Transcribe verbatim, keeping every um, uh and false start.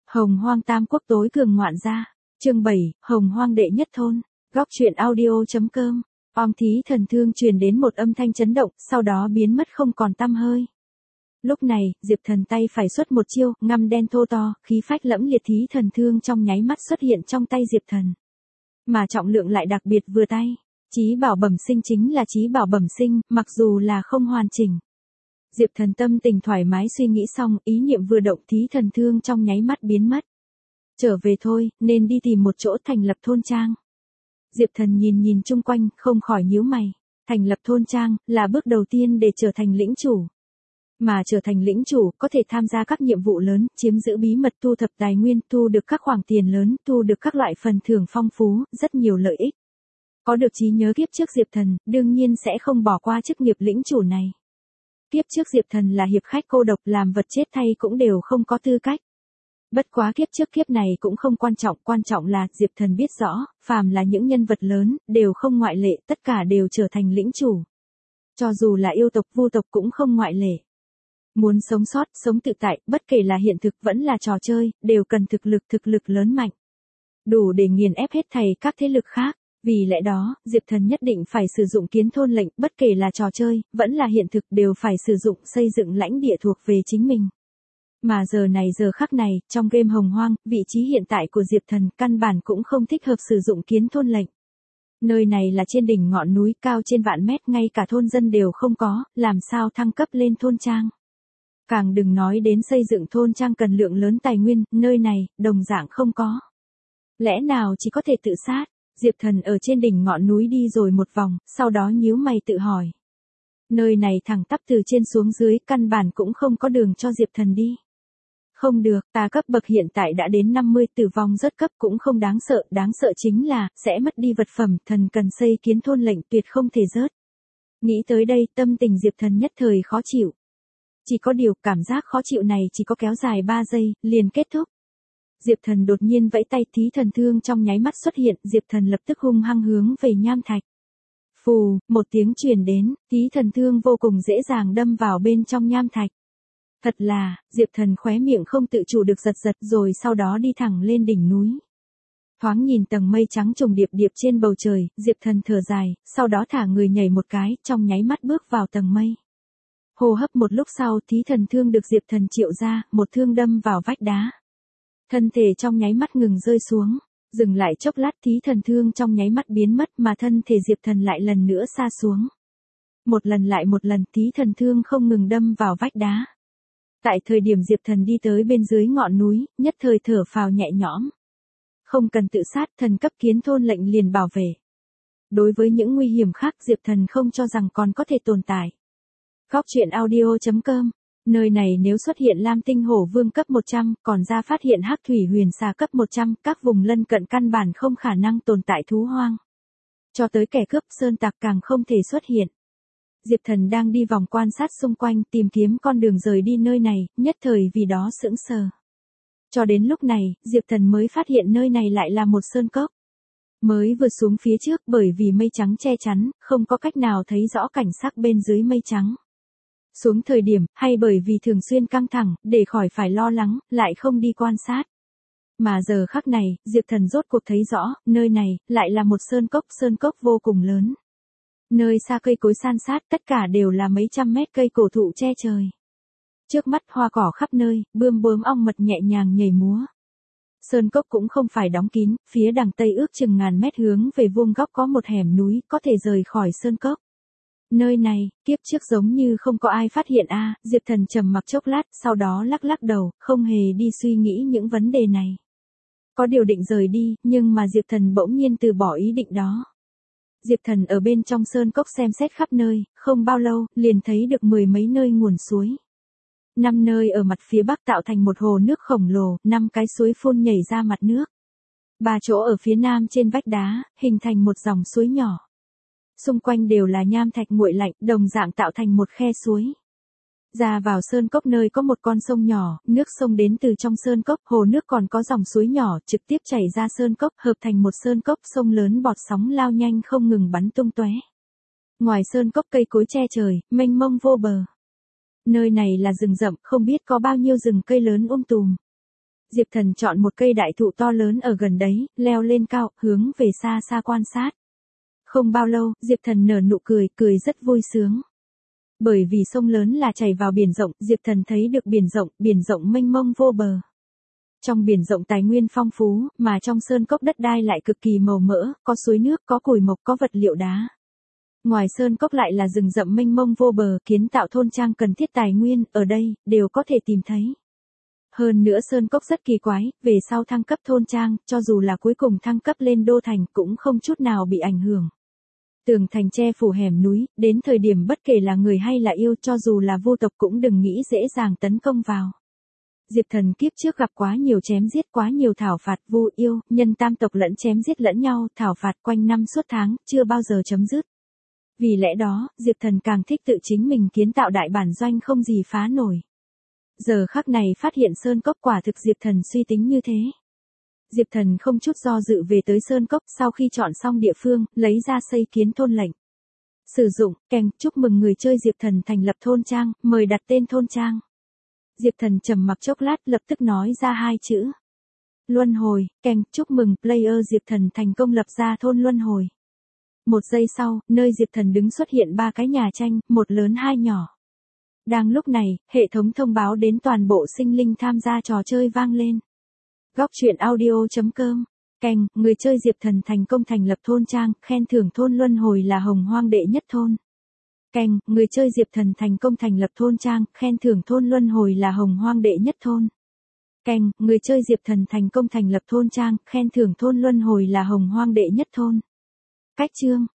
Hồng Hoang Tam Quốc tối cường ngoạn gia. Chương bảy, Hồng Hoang đệ nhất thôn. Góc truyện audio.com. Om thí thần thương truyền đến một âm thanh chấn động, sau đó biến mất không còn tăm hơi. Lúc này, Diệp Thần tay phải xuất một chiêu, ngăm đen thô to, khí phách lẫm liệt thí thần thương trong nháy mắt xuất hiện trong tay Diệp Thần. Mà trọng lượng lại đặc biệt vừa tay. Chí bảo bẩm sinh chính là chí bảo bẩm sinh, mặc dù là không hoàn chỉnh. Diệp Thần tâm tình thoải mái suy nghĩ xong, ý niệm vừa động thí thần thương trong nháy mắt biến mất. Trở về thôi, nên đi tìm một chỗ thành lập thôn trang. Diệp Thần nhìn nhìn chung quanh, không khỏi nhíu mày. Thành lập thôn trang, là bước đầu tiên để trở thành lĩnh chủ. Mà trở thành lĩnh chủ, có thể tham gia các nhiệm vụ lớn, chiếm giữ bí mật, thu thập tài nguyên, thu được các khoản tiền lớn, thu được các loại phần thưởng phong phú, rất nhiều lợi ích. Có được trí nhớ kiếp trước Diệp Thần, đương nhiên sẽ không bỏ qua chức nghiệp lĩnh chủ này. Kiếp trước Diệp Thần là hiệp khách cô độc, làm vật chết thay cũng đều không có tư cách. Bất quá kiếp trước kiếp này cũng không quan trọng, quan trọng là Diệp Thần biết rõ, phàm là những nhân vật lớn, đều không ngoại lệ, tất cả đều trở thành lĩnh chủ. Cho dù là yêu tộc, vu tộc cũng không ngoại lệ. Muốn sống sót, sống tự tại, bất kể là hiện thực vẫn là trò chơi, đều cần thực lực, thực lực lớn mạnh. Đủ để nghiền ép hết thảy các thế lực khác. Vì lẽ đó, Diệp Thần nhất định phải sử dụng kiến thôn lệnh, bất kể là trò chơi, vẫn là hiện thực đều phải sử dụng xây dựng lãnh địa thuộc về chính mình. Mà giờ này giờ khắc này, trong game Hồng Hoang, vị trí hiện tại của Diệp Thần căn bản cũng không thích hợp sử dụng kiến thôn lệnh. Nơi này là trên đỉnh ngọn núi cao trên vạn mét, ngay cả thôn dân đều không có, làm sao thăng cấp lên thôn trang. Càng đừng nói đến xây dựng thôn trang cần lượng lớn tài nguyên, nơi này, đồng dạng không có. Lẽ nào chỉ có thể tự sát? Diệp Thần ở trên đỉnh ngọn núi đi rồi một vòng, sau đó nhíu mày tự hỏi. Nơi này thẳng tắp từ trên xuống dưới, căn bản cũng không có đường cho Diệp Thần đi. Không được, ta cấp bậc hiện tại đã đến năm mươi, tử vong rớt cấp cũng không đáng sợ, đáng sợ chính là, sẽ mất đi vật phẩm, thần cần xây kiến thôn lệnh tuyệt không thể rớt. Nghĩ tới đây, tâm tình Diệp Thần nhất thời khó chịu. Chỉ có điều, cảm giác khó chịu này chỉ có kéo dài ba giây, liền kết thúc. Diệp Thần đột nhiên vẫy tay, thí thần thương trong nháy mắt xuất hiện, Diệp Thần lập tức hung hăng hướng về nham thạch. Phù, một tiếng truyền đến, thí thần thương vô cùng dễ dàng đâm vào bên trong nham thạch. Thật là, Diệp Thần khóe miệng không tự chủ được giật giật rồi sau đó đi thẳng lên đỉnh núi. Thoáng nhìn tầng mây trắng trùng điệp điệp trên bầu trời, Diệp Thần thở dài, sau đó thả người nhảy một cái, trong nháy mắt bước vào tầng mây. Hô hấp một lúc sau, thí thần thương được Diệp Thần triệu ra, một thương đâm vào vách đá. Thân thể trong nháy mắt ngừng rơi xuống, dừng lại chốc lát, thí thần thương trong nháy mắt biến mất mà thân thể Diệp Thần lại lần nữa sa xuống. Một lần lại một lần, thí thần thương không ngừng đâm vào vách đá. Tại thời điểm Diệp Thần đi tới bên dưới ngọn núi, nhất thời thở phào nhẹ nhõm. Không cần tự sát, thần cấp kiến thôn lệnh liền bảo vệ. Đối với những nguy hiểm khác, Diệp Thần không cho rằng còn có thể tồn tại. Góc truyện audio.com. Nơi này nếu xuất hiện Lam Tinh Hổ Vương cấp một trăm, còn ra phát hiện Hắc Thủy Huyền Xà cấp một trăm, các vùng lân cận căn bản không khả năng tồn tại thú hoang. Cho tới kẻ cướp sơn tặc càng không thể xuất hiện. Diệp Thần đang đi vòng quan sát xung quanh, tìm kiếm con đường rời đi nơi này, nhất thời vì đó sững sờ. Cho đến lúc này, Diệp Thần mới phát hiện nơi này lại là một sơn cốc. Mới vừa xuống phía trước, bởi vì mây trắng che chắn, không có cách nào thấy rõ cảnh sắc bên dưới mây trắng. Xuống thời điểm, hay bởi vì thường xuyên căng thẳng, để khỏi phải lo lắng, lại không đi quan sát. Mà giờ khắc này, Diệp Thần rốt cuộc thấy rõ, nơi này, lại là một sơn cốc, sơn cốc vô cùng lớn. Nơi xa cây cối san sát, tất cả đều là mấy trăm mét cây cổ thụ che trời. Trước mắt hoa cỏ khắp nơi, bươm bướm ong mật nhẹ nhàng nhảy múa. Sơn cốc cũng không phải đóng kín, phía đằng tây ước chừng ngàn mét hướng về vuông góc có một hẻm núi, có thể rời khỏi sơn cốc. Nơi này, kiếp trước giống như không có ai phát hiện a. Diệp Thần trầm mặc chốc lát, sau đó lắc lắc đầu, không hề đi suy nghĩ những vấn đề này. Có điều định rời đi, nhưng mà Diệp Thần bỗng nhiên từ bỏ ý định đó. Diệp Thần ở bên trong sơn cốc xem xét khắp nơi, không bao lâu, liền thấy được mười mấy nơi nguồn suối. Năm nơi ở mặt phía bắc tạo thành một hồ nước khổng lồ, năm cái suối phun nhảy ra mặt nước. Ba chỗ ở phía nam trên vách đá, hình thành một dòng suối nhỏ. Xung quanh đều là nham thạch nguội lạnh, đồng dạng tạo thành một khe suối. Ra vào sơn cốc nơi có một con sông nhỏ, nước sông đến từ trong sơn cốc, hồ nước còn có dòng suối nhỏ trực tiếp chảy ra sơn cốc, hợp thành một sơn cốc, sông lớn bọt sóng lao nhanh không ngừng bắn tung tóe. Ngoài sơn cốc cây cối che trời, mênh mông vô bờ. Nơi này là rừng rậm, không biết có bao nhiêu rừng cây lớn um tùm. Diệp Thần chọn một cây đại thụ to lớn ở gần đấy, leo lên cao, hướng về xa xa quan sát. Không bao lâu, Diệp Thần nở nụ cười, cười rất vui sướng. Bởi vì sông lớn là chảy vào biển rộng, Diệp Thần thấy được biển rộng, biển rộng mênh mông vô bờ. Trong biển rộng tài nguyên phong phú, mà trong sơn cốc đất đai lại cực kỳ màu mỡ, có suối nước, có củi mộc, có vật liệu đá. Ngoài sơn cốc lại là rừng rậm mênh mông vô bờ, kiến tạo thôn trang cần thiết tài nguyên, ở đây, đều có thể tìm thấy. Hơn nữa sơn cốc rất kỳ quái, về sau thăng cấp thôn trang, cho dù là cuối cùng thăng cấp lên đô thành cũng không chút nào bị ảnh hưởng. Tường thành che phủ hẻm núi, đến thời điểm bất kể là người hay là yêu, cho dù là vô tộc cũng đừng nghĩ dễ dàng tấn công vào. Diệp Thần kiếp trước gặp quá nhiều chém giết, quá nhiều thảo phạt, vu yêu, nhân tam tộc lẫn chém giết lẫn nhau, thảo phạt quanh năm suốt tháng, chưa bao giờ chấm dứt. Vì lẽ đó, Diệp Thần càng thích tự chính mình kiến tạo đại bản doanh không gì phá nổi. Giờ khắc này phát hiện sơn cốc, quả thực Diệp Thần suy tính như thế. Diệp Thần không chút do dự về tới sơn cốc, sau khi chọn xong địa phương, lấy ra xây kiến thôn lệnh. Sử dụng, kèng, chúc mừng người chơi Diệp Thần thành lập thôn trang, mời đặt tên thôn trang. Diệp Thần trầm mặc chốc lát, lập tức nói ra hai chữ. Luân hồi, kèng, chúc mừng player Diệp Thần thành công lập ra thôn luân hồi. Một giây sau, nơi Diệp Thần đứng xuất hiện ba cái nhà tranh, một lớn hai nhỏ. Đang lúc này, hệ thống thông báo đến toàn bộ sinh linh tham gia trò chơi vang lên. Góc truyện audio chấm com. Kèng, người chơi Diệp Thần thành công thành lập thôn trang, khen thưởng thôn luân hồi là hồng hoang đệ nhất thôn. Kèng, người chơi Diệp Thần thành công thành lập thôn trang, khen thưởng thôn luân hồi là hồng hoang đệ nhất thôn. Kèng, người chơi Diệp Thần thành công thành lập thôn trang, khen thưởng thôn luân hồi là hồng hoang đệ nhất thôn. Cách chương.